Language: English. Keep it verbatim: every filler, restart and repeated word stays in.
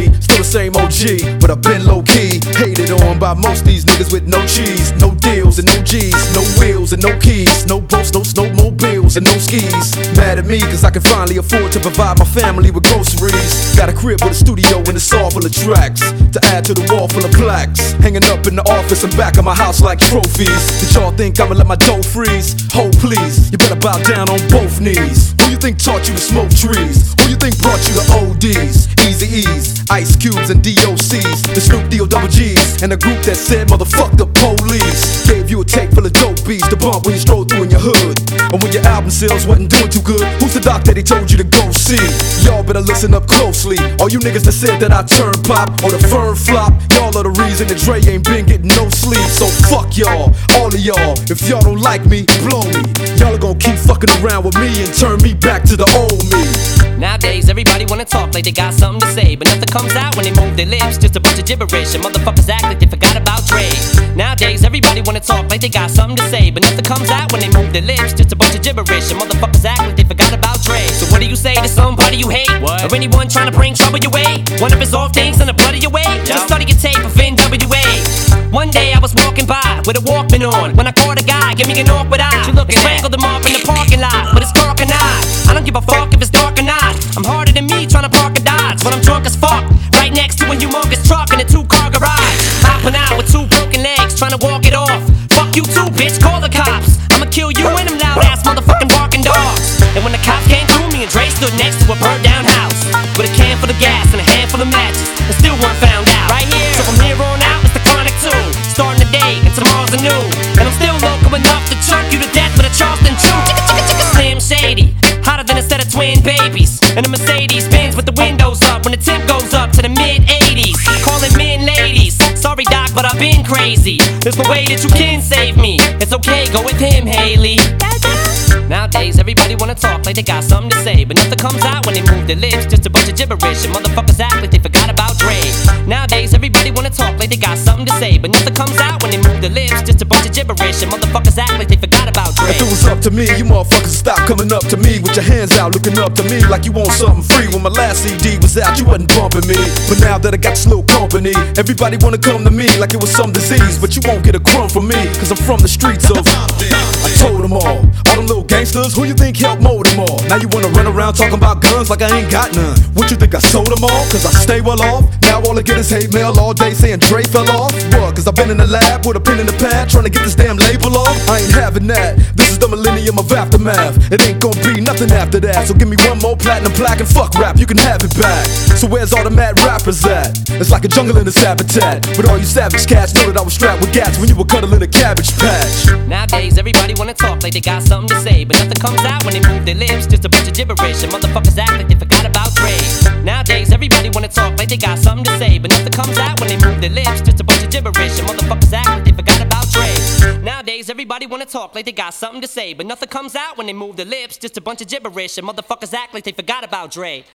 me, still the same O G, but I've been low-key. Hated on by most these niggas with no cheese, no deals and no G's, no wheels and no keys, no boats, no snowmobiles and no skis. Mad at me cause I can finally afford to provide my family with groceries. Got a crib with a studio and it's all full of tracks to add to the wall full of plaques, hanging up in the office and back of my house like trophies. Did y'all think I'ma let my dough freeze? Hold please, you better bow down on both knees. Who you think taught you to smoke trees? Who you think brought you to O Ds, Eazy-E's, Ice Cubes and D O C's, the Snoop D O double G's, and the group that said motherfuck the police? Gave you a tape full of dope beats to bump when you stroll through in your hood, or when your album sales wasn't doing too good. Who's the doc that he told you to go see? Y'all better listen up closely. All you niggas that said that I turn pop or the firm flop, y'all are the reason that Dre ain't been getting no sleep. So fuck y'all, all of y'all. If y'all don't like me, blow me. Y'all are gonna keep fucking around with me and turn me back to the old me. Nowadays, everybody wanna talk like they got something to say, but nothing comes out when they move their lips. Just a bunch of gibberish, and motherfuckers act like they forgot about Dre. Nowadays, everybody wanna talk like they got something to say, but nothing comes out when they move their lips. Just a bunch of gibberish, and motherfuckers act like they forgot about Dre. So what do you say to somebody you hate? What? Or anyone trying to bring trouble your way? One of his off things in the blood of your way? Just study your tape of N W A. One day I was walking by with a Walkman on when I caught a guy, give me an awkward eye. I strangled him up in the parking lot with his cork and eye. I don't give a fuck if it's dark or not. I'm harder than me trying to park a Dodge when I'm drunk as fuck, right next to a humongous truck in a two-car garage. Hopping out with two broken legs, trying to walk it off. Fuck you too, bitch, call the cops. I'ma kill you and them loud-ass motherfucking barking dogs. And when the cops came through, me and Dre stood next to a burnt-down house with a can full of gas and a handful of matches, and still weren't found out. Right here, so from here on out, it's the Chronic two. Starting the day, and tomorrow's a new. And I'm still local enough to choke you to death with a Charleston chew. Slim Shady, hotter than a set of twin babies. And a Mercedes Benz with the windows up when the temp goes up to the mid eighties. Calling men ladies, sorry doc, but I've been crazy. There's no way that you can save me. It's okay, go with him, Haley. Nowadays, everybody wanna talk like they got something to say, but nothing comes out when they move their lips. Just a bunch of gibberish, and motherfuckers act like they forgot about Dre. Nowadays, everybody wanna talk like they got something to say, but nothing comes out when they move their lips. Just a bunch of gibberish, and motherfuckers act like they forgot about Dre. If it was up to me, you motherfuckers would stop coming up to me with your hands out, looking up to me like you want something free. When my last C D was out, you wasn't bumping me, but now that I got this little company, everybody wanna come to me like it was some disease. But you won't get a crumb from me, cause I'm from the streets of I told them all, all them little gangsters, who you think helped mold them all? Now you wanna run around talking about guns like I ain't got none. What you think I sold them all? Cause I stay well off. Now all I get is hate mail all day saying Dre fell off. What? Cause I've been in the lab with a pen in the pad trying to get this damn label off. I ain't having that. This is the millennium of aftermath. It ain't gonna be nothing after that. So give me one more platinum plaque and fuck rap, you can have it back. So where's all the mad rappers at? It's like a jungle in this habitat. But all you savage cats know that I was strapped with gats when you were cuddling a cabbage patch. Nowadays, everybody wanna talk like they got something to say, but nothing comes out when they move their lips. Just a bunch of gibberish, and motherfuckers act like they forgot about Dre. Nowadays, everybody wanna talk like they got something to say, but nothing comes out when they move their lips. Just a bunch of gibberish, and motherfuckers act like they forgot about Dre. Nowadays, everybody wanna talk like they got something to say, but nothing comes out when they move their lips. Just a bunch of gibberish, and motherfuckers act like they forgot about Dre.